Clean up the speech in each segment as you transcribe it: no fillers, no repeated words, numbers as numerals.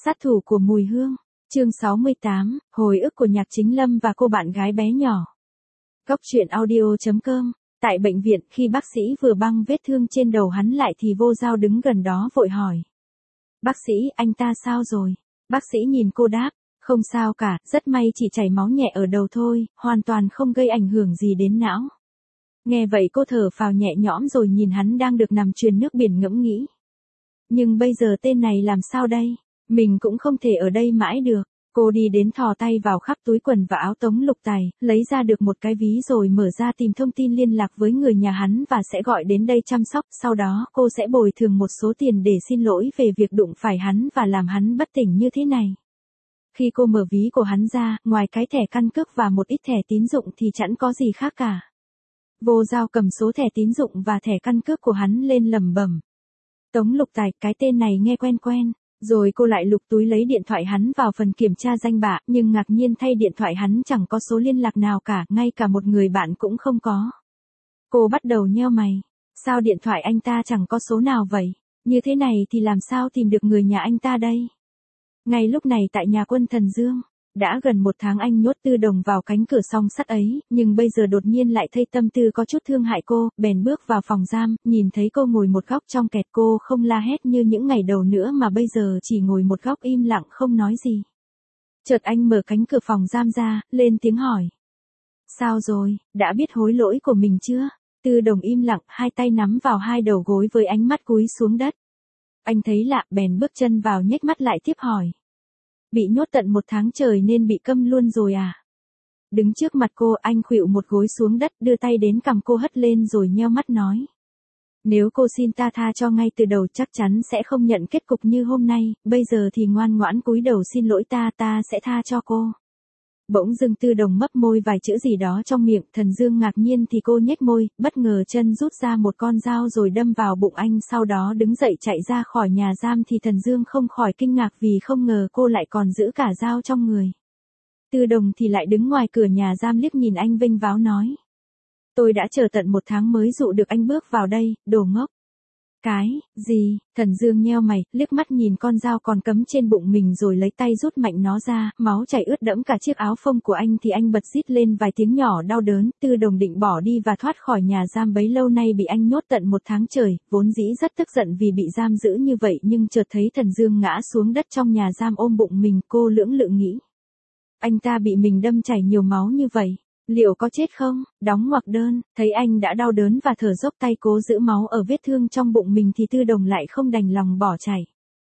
Sát thủ của mùi hương, chương 68, hồi ức của Nhạc Chính Lâm và cô bạn gái bé nhỏ. Góc truyện audio.com. Tại bệnh viện, khi bác sĩ vừa băng vết thương trên đầu hắn lại thì Vô Giao đứng gần đó vội hỏi. Bác sĩ, anh ta sao rồi? Bác sĩ nhìn cô đáp, không sao cả, rất may chỉ chảy máu nhẹ ở đầu thôi, hoàn toàn không gây ảnh hưởng gì đến não. Nghe vậy cô thở phào nhẹ nhõm rồi nhìn hắn đang được nằm truyền nước biển ngẫm nghĩ. Nhưng bây giờ tên này làm sao đây? Mình cũng không thể ở đây mãi được. Cô đi đến thò tay vào khắp túi quần và áo Tống Lục Tài, lấy ra được một cái ví rồi mở ra tìm thông tin liên lạc với người nhà hắn và sẽ gọi đến đây chăm sóc. Sau đó cô sẽ bồi thường một số tiền để xin lỗi về việc đụng phải hắn và làm hắn bất tỉnh như thế này. Khi cô mở ví của hắn ra, ngoài cái thẻ căn cước và một ít thẻ tín dụng thì chẳng có gì khác cả. Vô Giao cầm số thẻ tín dụng và thẻ căn cước của hắn lên lẩm bẩm. Tống Lục Tài, cái tên này nghe quen quen. Rồi cô lại lục túi lấy điện thoại hắn vào phần kiểm tra danh bạ, nhưng ngạc nhiên thay điện thoại hắn chẳng có số liên lạc nào cả, ngay cả một người bạn cũng không có. Cô bắt đầu nheo mày. Sao điện thoại anh ta chẳng có số nào vậy? Như thế này thì làm sao tìm được người nhà anh ta đây? Ngay lúc này tại nhà Quân Thần Dương, đã gần 1 tháng anh nhốt Tư Đồng vào cánh cửa song sắt ấy, nhưng bây giờ đột nhiên lại thấy tâm tư có chút thương hại cô, bèn bước vào phòng giam, nhìn thấy cô ngồi một góc trong kẹt, cô không la hét như những ngày đầu nữa mà bây giờ chỉ ngồi một góc im lặng không nói gì. Chợt anh mở cánh cửa phòng giam ra, lên tiếng hỏi. Sao rồi, đã biết hối lỗi của mình chưa? Tư Đồng im lặng, hai tay nắm vào hai đầu gối với ánh mắt cúi xuống đất. Anh thấy lạ, bèn bước chân vào nhếch mắt lại tiếp hỏi. Bị nhốt tận 1 tháng trời nên bị câm luôn rồi à? Đứng trước mặt cô, anh khuỵu một gối xuống đất, đưa tay đến cằm cô hất lên rồi nheo mắt nói. Nếu cô xin ta tha cho ngay từ đầu chắc chắn sẽ không nhận kết cục như hôm nay, bây giờ thì ngoan ngoãn cúi đầu xin lỗi ta sẽ tha cho cô. Bỗng dưng Tư Đồng mấp môi vài chữ gì đó trong miệng, Thần Dương ngạc nhiên thì cô nhếch môi, bất ngờ chân rút ra một con dao rồi đâm vào bụng anh, sau đó đứng dậy chạy ra khỏi nhà giam thì Thần Dương không khỏi kinh ngạc vì không ngờ cô lại còn giữ cả dao trong người. Tư Đồng thì lại đứng ngoài cửa nhà giam liếc nhìn anh vênh váo nói. Tôi đã chờ tận 1 tháng mới dụ được anh bước vào đây, đồ ngốc. Cái, gì? Thần Dương nheo mày, liếc mắt nhìn con dao còn cắm trên bụng mình rồi lấy tay rút mạnh nó ra, máu chảy ướt đẫm cả chiếc áo phông của anh thì anh bật rít lên vài tiếng nhỏ đau đớn. Tư Đồng định bỏ đi và thoát khỏi nhà giam bấy lâu nay bị anh nhốt tận 1 tháng trời, vốn dĩ rất tức giận vì bị giam giữ như vậy nhưng chợt thấy Thần Dương ngã xuống đất trong nhà giam ôm bụng mình, cô lưỡng lự nghĩ. Anh ta bị mình đâm chảy nhiều máu như vậy. Liệu có chết không? Đóng ngoặc đơn, thấy anh đã đau đớn và thở dốc tay cố giữ máu ở vết thương trong bụng mình thì Tư Đồng lại không đành lòng bỏ chạy.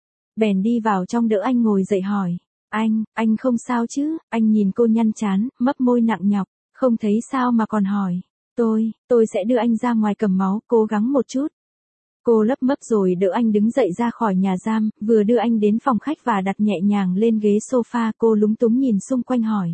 Bèn đi vào trong đỡ anh ngồi dậy hỏi. Anh không sao chứ? Anh nhìn cô nhăn trán, mấp môi nặng nhọc, không thấy sao mà còn hỏi. Tôi sẽ đưa anh ra ngoài cầm máu, cố gắng một chút. Cô lấp mấp rồi đỡ anh đứng dậy ra khỏi nhà giam, vừa đưa anh đến phòng khách và đặt nhẹ nhàng lên ghế sofa, cô lúng túng nhìn xung quanh hỏi.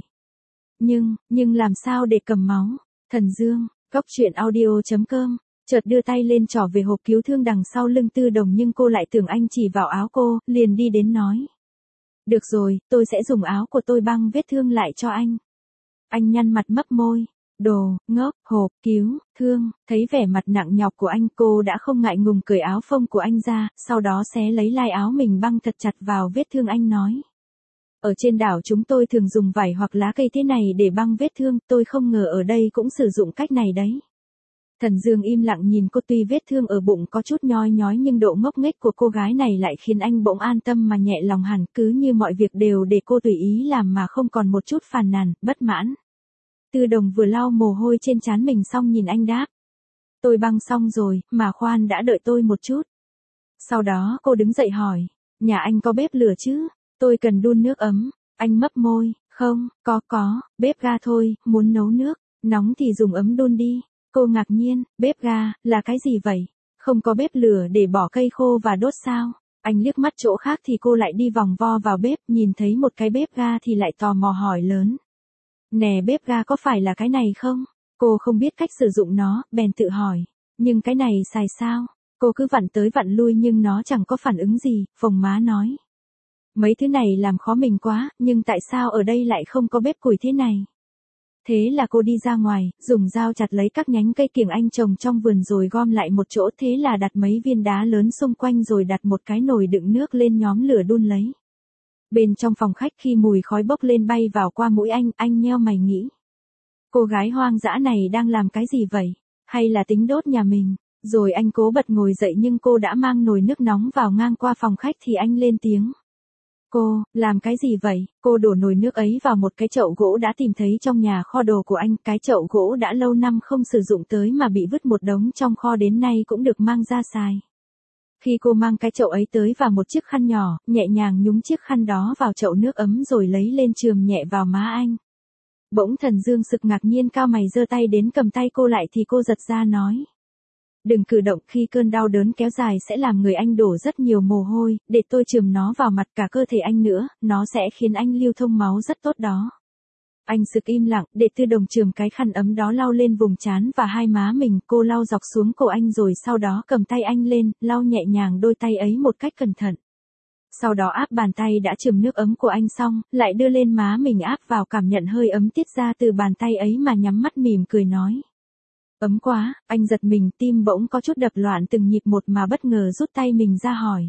Nhưng làm sao để cầm máu? Thần Dương, góc truyện audio.com, chợt đưa tay lên trỏ về hộp cứu thương đằng sau lưng Tư Đồng nhưng cô lại tưởng anh chỉ vào áo cô, liền đi đến nói. Được rồi, tôi sẽ dùng áo của tôi băng vết thương lại cho anh. Anh nhăn mặt mấp môi. Đồ, ngốc, hộp, cứu, thương, thấy vẻ mặt nặng nhọc của anh cô đã không ngại ngùng cởi áo phông của anh ra, sau đó xé lấy lai áo mình băng thật chặt vào vết thương anh nói. Ở trên đảo chúng tôi thường dùng vải hoặc lá cây thế này để băng vết thương, tôi không ngờ ở đây cũng sử dụng cách này đấy. Thần Dương im lặng nhìn cô, tuy vết thương ở bụng có chút nhoi nhói nhưng độ ngốc nghếch của cô gái này lại khiến anh bỗng an tâm mà nhẹ lòng hẳn, cứ như mọi việc đều để cô tùy ý làm mà không còn một chút phàn nàn, bất mãn. Tư Đồng vừa lau mồ hôi trên trán mình xong nhìn anh đáp. Tôi băng xong rồi, mà khoan đã, đợi tôi một chút. Sau đó cô đứng dậy hỏi, nhà anh có bếp lửa chứ? Tôi cần đun nước ấm. Anh mấp môi, không, có, bếp ga thôi, muốn nấu nước, nóng thì dùng ấm đun đi. Cô ngạc nhiên, bếp ga, là cái gì vậy? Không có bếp lửa để bỏ cây khô và đốt sao? Anh liếc mắt chỗ khác thì cô lại đi vòng vo vào bếp, nhìn thấy một cái bếp ga thì lại tò mò hỏi lớn. Nè, bếp ga có phải là cái này không? Cô không biết cách sử dụng nó, bèn tự hỏi. Nhưng cái này xài sao? Cô cứ vặn tới vặn lui nhưng nó chẳng có phản ứng gì, phồng má nói. Mấy thứ này làm khó mình quá, nhưng tại sao ở đây lại không có bếp củi thế này? Thế là cô đi ra ngoài, dùng dao chặt lấy các nhánh cây kiểng anh trồng trong vườn rồi gom lại một chỗ, thế là đặt mấy viên đá lớn xung quanh rồi đặt một cái nồi đựng nước lên nhóm lửa đun lấy. Bên trong phòng khách khi mùi khói bốc lên bay vào qua mũi anh nheo mày nghĩ. Cô gái hoang dã này đang làm cái gì vậy? Hay là tính đốt nhà mình? Rồi anh cố bật ngồi dậy nhưng cô đã mang nồi nước nóng vào ngang qua phòng khách thì anh lên tiếng. Cô, làm cái gì vậy? Cô đổ nồi nước ấy vào một cái chậu gỗ đã tìm thấy trong nhà kho đồ của anh. Cái chậu gỗ đã lâu năm không sử dụng tới mà bị vứt một đống trong kho đến nay cũng được mang ra xài. Khi cô mang cái chậu ấy tới và một chiếc khăn nhỏ, nhẹ nhàng nhúng chiếc khăn đó vào chậu nước ấm rồi lấy lên chườm nhẹ vào má anh. Bỗng Thần Dương sực ngạc nhiên cao mày giơ tay đến cầm tay cô lại thì cô giật ra nói. Đừng cử động, khi cơn đau đớn kéo dài sẽ làm người anh đổ rất nhiều mồ hôi, để tôi chườm nó vào mặt cả cơ thể anh nữa, nó sẽ khiến anh lưu thông máu rất tốt đó. Anh sực im lặng, để Tư Đồng chườm cái khăn ấm đó lau lên vùng trán và hai má mình, cô lau dọc xuống cổ anh rồi sau đó cầm tay anh lên, lau nhẹ nhàng đôi tay ấy một cách cẩn thận. Sau đó áp bàn tay đã chườm nước ấm của anh xong, lại đưa lên má mình áp vào cảm nhận hơi ấm tiết ra từ bàn tay ấy mà nhắm mắt mỉm cười nói. Ấm quá, anh giật mình, tim bỗng có chút đập loạn từng nhịp một mà bất ngờ rút tay mình ra hỏi.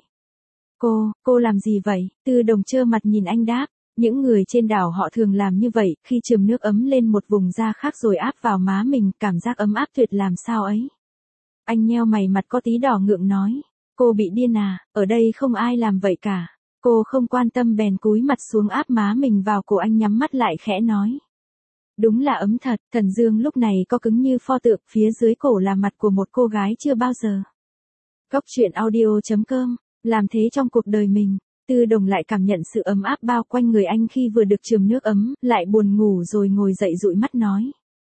Cô làm gì vậy? Tư Đồng trơ mặt nhìn anh đáp. Những người trên đảo họ thường làm như vậy, khi chườm nước ấm lên một vùng da khác rồi áp vào má mình, cảm giác ấm áp tuyệt làm sao ấy. Anh nheo mày mặt có tí đỏ ngượng nói. Cô bị điên à, ở đây không ai làm vậy cả. Cô không quan tâm bèn cúi mặt xuống áp má mình vào cổ anh nhắm mắt lại khẽ nói. Đúng là ấm thật, Thần Dương lúc này có cứng như pho tượng, phía dưới cổ là mặt của một cô gái chưa bao giờ. Góc truyện audio.com, làm thế trong cuộc đời mình. Tư Đồng lại cảm nhận sự ấm áp bao quanh người anh khi vừa được chườm nước ấm, lại buồn ngủ rồi ngồi dậy dụi mắt nói.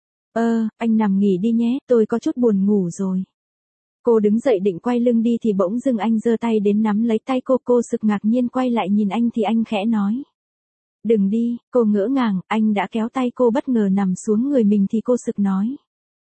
Anh nằm nghỉ đi nhé, tôi có chút buồn ngủ rồi. Cô đứng dậy định quay lưng đi thì bỗng dưng anh giơ tay đến nắm lấy tay cô sực ngạc nhiên quay lại nhìn anh thì anh khẽ nói. Đừng đi, cô ngỡ ngàng, anh đã kéo tay cô bất ngờ nằm xuống người mình thì cô sực nói.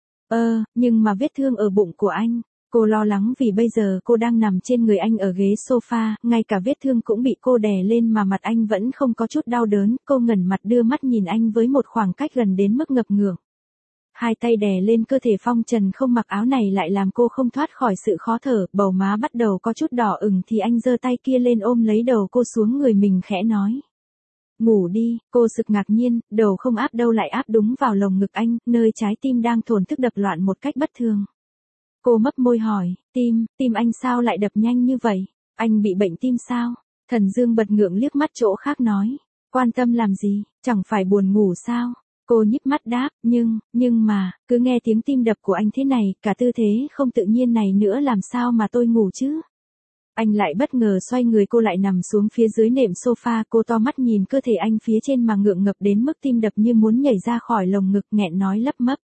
Nhưng mà vết thương ở bụng của anh. Cô lo lắng vì bây giờ cô đang nằm trên người anh ở ghế sofa, ngay cả vết thương cũng bị cô đè lên mà mặt anh vẫn không có chút đau đớn, cô ngẩng mặt đưa mắt nhìn anh với một khoảng cách gần đến mức ngập ngừng. Hai tay đè lên cơ thể phong trần không mặc áo này lại làm cô không thoát khỏi sự khó thở, bầu má bắt đầu có chút đỏ ửng thì anh giơ tay kia lên ôm lấy đầu cô xuống người mình khẽ nói. Ngủ đi, cô sực ngạc nhiên, đầu không áp đâu lại áp đúng vào lồng ngực anh, nơi trái tim đang thổn thức đập loạn một cách bất thường. Cô mấp môi hỏi, tim anh sao lại đập nhanh như vậy? Anh bị bệnh tim sao? Thần Dương bật ngượng liếc mắt chỗ khác nói, quan tâm làm gì, chẳng phải buồn ngủ sao? Cô nhíp mắt đáp, nhưng mà, cứ nghe tiếng tim đập của anh thế này, cả tư thế không tự nhiên này nữa làm sao mà tôi ngủ chứ? Anh lại bất ngờ xoay người cô lại nằm xuống phía dưới nệm sofa, cô to mắt nhìn cơ thể anh phía trên mà ngượng ngập đến mức tim đập như muốn nhảy ra khỏi lồng ngực nghẹn nói lắp mấp.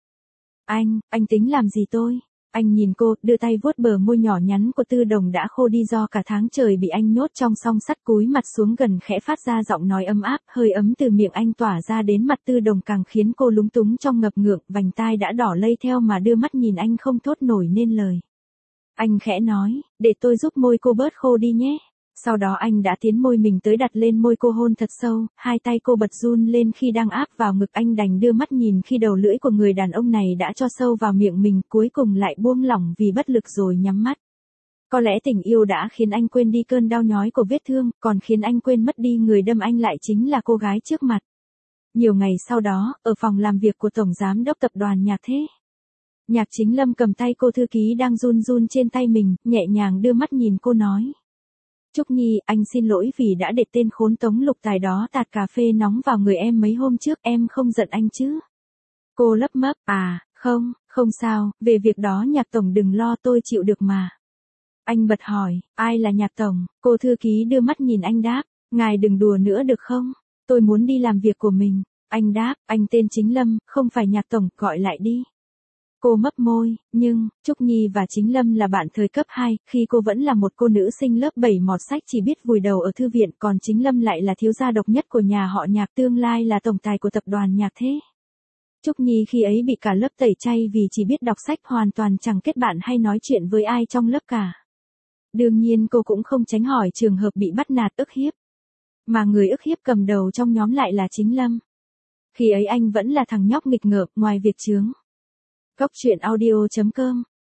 Anh tính làm gì tôi? Anh nhìn cô, đưa tay vuốt bờ môi nhỏ nhắn của Tư Đồng đã khô đi do cả tháng trời bị anh nhốt trong song sắt, cúi mặt xuống gần khẽ phát ra giọng nói ấm áp, hơi ấm từ miệng anh tỏa ra đến mặt Tư Đồng càng khiến cô lúng túng trong ngập ngượng, vành tai đã đỏ lây theo mà đưa mắt nhìn anh không thốt nổi nên lời. Anh khẽ nói, để tôi giúp môi cô bớt khô đi nhé. Sau đó anh đã tiến môi mình tới đặt lên môi cô hôn thật sâu, hai tay cô bật run lên khi đang áp vào ngực anh đành đưa mắt nhìn khi đầu lưỡi của người đàn ông này đã cho sâu vào miệng mình cuối cùng lại buông lỏng vì bất lực rồi nhắm mắt. Có lẽ tình yêu đã khiến anh quên đi cơn đau nhói của vết thương, còn khiến anh quên mất đi người đâm anh lại chính là cô gái trước mặt. Nhiều ngày sau đó, ở phòng làm việc của Tổng Giám đốc Tập đoàn Nhạc Thế. Nhạc Chính Lâm cầm tay cô thư ký đang run run trên tay mình, nhẹ nhàng đưa mắt nhìn cô nói. Trúc Nhi, anh xin lỗi vì đã để tên khốn Tống Lục Tài đó tạt cà phê nóng vào người em mấy hôm trước, em không giận anh chứ? Cô lấp mấp, không sao, về việc đó Nhạc Tổng đừng lo tôi chịu được mà. Anh bật hỏi, ai là Nhạc Tổng? Cô thư ký đưa mắt nhìn anh đáp, ngài đừng đùa nữa được không? Tôi muốn đi làm việc của mình. Anh đáp, anh tên Chính Lâm, không phải Nhạc Tổng, gọi lại đi. Cô mấp môi, nhưng, Trúc Nhi và Chính Lâm là bạn thời cấp 2, khi cô vẫn là một cô nữ sinh lớp 7 mọt sách chỉ biết vùi đầu ở thư viện, còn Chính Lâm lại là thiếu gia độc nhất của nhà họ Nhạc, tương lai là tổng tài của tập đoàn Nhạc Thế. Trúc Nhi khi ấy bị cả lớp tẩy chay vì chỉ biết đọc sách, hoàn toàn chẳng kết bạn hay nói chuyện với ai trong lớp cả. Đương nhiên cô cũng không tránh hỏi trường hợp bị bắt nạt ức hiếp. Mà người ức hiếp cầm đầu trong nhóm lại là Chính Lâm. Khi ấy anh vẫn là thằng nhóc nghịch ngợm, ngoài việc chướng. Góc truyện audio.com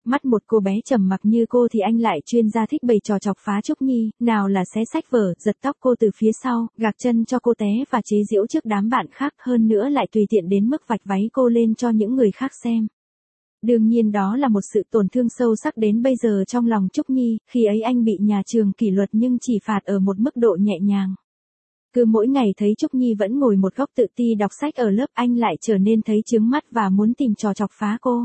Mắt một cô bé trầm mặc như cô thì anh lại chuyên gia thích bày trò chọc phá Trúc Nhi, nào là xé sách vở, giật tóc cô từ phía sau, gạc chân cho cô té và chế giễu trước đám bạn khác, hơn nữa lại tùy tiện đến mức vạch váy cô lên cho những người khác xem. Đương nhiên đó là một sự tổn thương sâu sắc đến bây giờ trong lòng Trúc Nhi, khi ấy anh bị nhà trường kỷ luật nhưng chỉ phạt ở một mức độ nhẹ nhàng. Cứ mỗi ngày thấy Trúc Nhi vẫn ngồi một góc tự ti đọc sách ở lớp, anh lại trở nên thấy chướng mắt và muốn tìm trò chọc phá cô.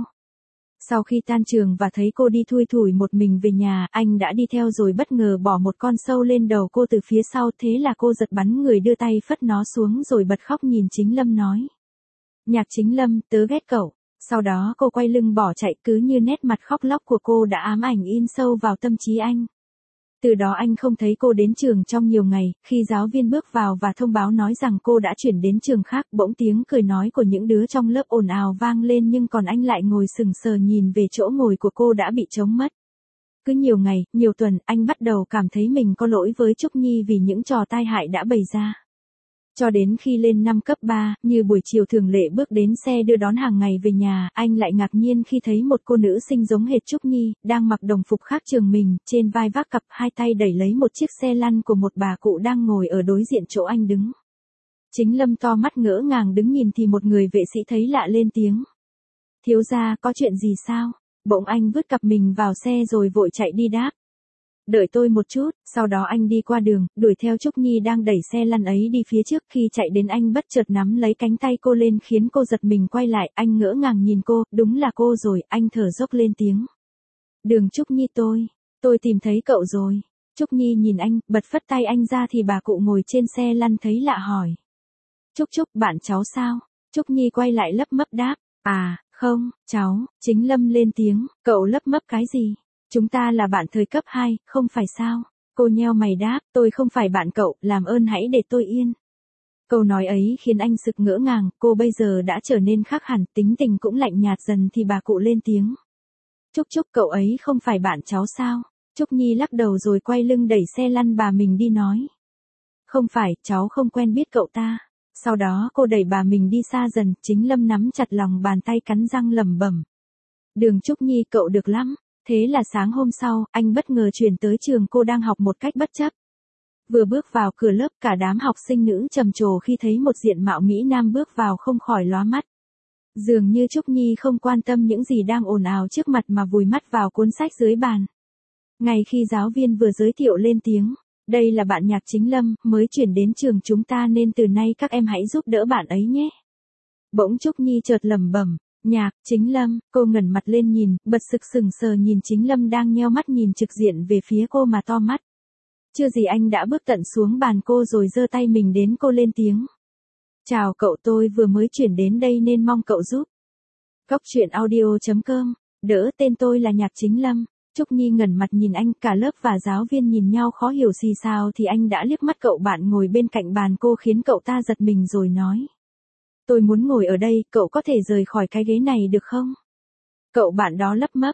Sau khi tan trường và thấy cô đi thui thủi một mình về nhà, anh đã đi theo rồi bất ngờ bỏ một con sâu lên đầu cô từ phía sau, thế là cô giật bắn người đưa tay phất nó xuống rồi bật khóc nhìn Chính Lâm nói. Nhạc Chính Lâm, tớ ghét cậu. Sau đó cô quay lưng bỏ chạy, cứ như nét mặt khóc lóc của cô đã ám ảnh in sâu vào tâm trí anh. Từ đó anh không thấy cô đến trường trong nhiều ngày, khi giáo viên bước vào và thông báo nói rằng cô đã chuyển đến trường khác, bỗng tiếng cười nói của những đứa trong lớp ồn ào vang lên nhưng còn anh lại ngồi sững sờ nhìn về chỗ ngồi của cô đã bị trống mất. Cứ nhiều ngày, nhiều tuần, anh bắt đầu cảm thấy mình có lỗi với Trúc Nhi vì những trò tai hại đã bày ra. Cho đến khi lên năm cấp 3, như buổi chiều thường lệ bước đến xe đưa đón hàng ngày về nhà, anh lại ngạc nhiên khi thấy một cô nữ sinh giống hệt Trúc Nhi, đang mặc đồng phục khác trường mình, trên vai vác cặp, hai tay đẩy lấy một chiếc xe lăn của một bà cụ đang ngồi ở đối diện chỗ anh đứng. Chính Lâm to mắt ngỡ ngàng đứng nhìn thì một người vệ sĩ thấy lạ lên tiếng. Thiếu gia, có chuyện gì sao? Bỗng anh vứt cặp mình vào xe rồi vội chạy đi đáp. Đợi tôi một chút, sau đó anh đi qua đường, đuổi theo Trúc Nhi đang đẩy xe lăn ấy đi phía trước, khi chạy đến anh bất chợt nắm lấy cánh tay cô lên khiến cô giật mình quay lại, anh ngỡ ngàng nhìn cô, đúng là cô rồi, anh thở dốc lên tiếng. Đường Trúc Nhi tôi tìm thấy cậu rồi. Trúc Nhi nhìn anh, bật phất tay anh ra thì bà cụ ngồi trên xe lăn thấy lạ hỏi. Trúc, bạn cháu sao? Trúc Nhi quay lại lấp mấp đáp, à, không, cháu. Chính Lâm lên tiếng, cậu lấp mấp cái gì? Chúng ta là bạn thời cấp 2, không phải sao? Cô nheo mày đáp, tôi không phải bạn cậu, làm ơn hãy để tôi yên. Câu nói ấy khiến anh sực ngỡ ngàng, cô bây giờ đã trở nên khác hẳn, tính tình cũng lạnh nhạt dần thì bà cụ lên tiếng. Trúc, cậu ấy không phải bạn cháu sao? Trúc Nhi lắc đầu rồi quay lưng đẩy xe lăn bà mình đi nói. Không phải, cháu không quen biết cậu ta. Sau đó cô đẩy bà mình đi xa dần, Chính Lâm nắm chặt lòng bàn tay cắn răng lẩm bẩm. Đường Trúc Nhi, cậu được lắm. Thế là sáng hôm sau, anh bất ngờ chuyển tới trường cô đang học một cách bất chấp. Vừa bước vào cửa lớp, cả đám học sinh nữ trầm trồ khi thấy một diện mạo Mỹ Nam bước vào không khỏi lóa mắt. Dường như Trúc Nhi không quan tâm những gì đang ồn ào trước mặt mà vùi mắt vào cuốn sách dưới bàn. Ngay khi giáo viên vừa giới thiệu lên tiếng, đây là bạn Nhạc Chính Lâm, mới chuyển đến trường chúng ta nên từ nay các em hãy giúp đỡ bạn ấy nhé. Bỗng Trúc Nhi chợt lẩm bẩm. Nhạc Chính Lâm, cô ngẩng mặt lên nhìn, bật sực sững sờ nhìn Chính Lâm đang nheo mắt nhìn trực diện về phía cô mà to mắt. Chưa gì anh đã bước tận xuống bàn cô rồi giơ tay mình đến cô lên tiếng. Chào cậu, tôi vừa mới chuyển đến đây nên mong cậu giúp. Cóc truyện audio.com, đỡ, tên tôi là Nhạc Chính Lâm. Trúc Nhi ngẩng mặt nhìn anh, cả lớp và giáo viên nhìn nhau khó hiểu gì sao thì anh đã liếc mắt cậu bạn ngồi bên cạnh bàn cô khiến cậu ta giật mình rồi nói. Tôi muốn ngồi ở đây, cậu có thể rời khỏi cái ghế này được không? Cậu bạn đó lấp mấp,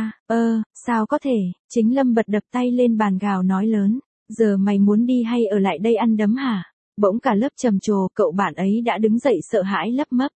sao có thể, Chính Lâm bật đập tay lên bàn gào nói lớn, giờ mày muốn đi hay ở lại đây ăn đấm hả? Bỗng cả lớp trầm trồ, cậu bạn ấy đã đứng dậy sợ hãi lấp mấp.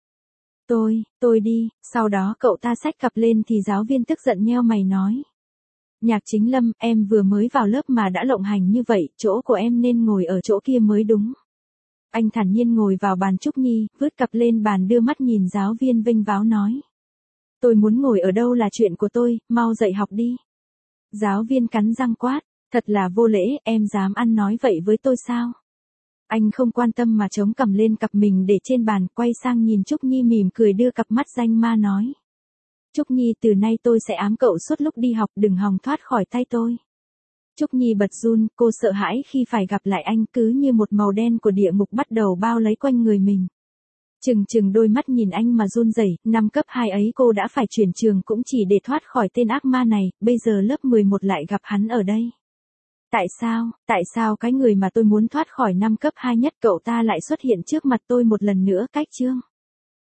Tôi đi, sau đó cậu ta xách cặp lên thì giáo viên tức giận nheo mày nói. Nhạc Chính Lâm, em vừa mới vào lớp mà đã lộng hành như vậy, chỗ của em nên ngồi ở chỗ kia mới đúng. Anh thản nhiên ngồi vào bàn Trúc Nhi, vứt cặp lên bàn đưa mắt nhìn giáo viên vênh váo nói. Tôi muốn ngồi ở đâu là chuyện của tôi, mau dậy học đi. Giáo viên cắn răng quát, thật là vô lễ, em dám ăn nói vậy với tôi sao? Anh không quan tâm mà chống cằm lên cặp mình để trên bàn, quay sang nhìn Trúc Nhi mỉm cười đưa cặp mắt danh ma nói. Trúc Nhi, từ nay tôi sẽ ám cậu suốt lúc đi học, đừng hòng thoát khỏi tay tôi. Trúc Nhi bật run, cô sợ hãi khi phải gặp lại anh, cứ như một màu đen của địa ngục bắt đầu bao lấy quanh người mình. Trừng đôi mắt nhìn anh mà run rẩy, năm cấp 2 ấy cô đã phải chuyển trường cũng chỉ để thoát khỏi tên ác ma này, bây giờ lớp 11 lại gặp hắn ở đây. Tại sao cái người mà tôi muốn thoát khỏi năm cấp 2 nhất cậu ta lại xuất hiện trước mặt tôi một lần nữa? Cách chương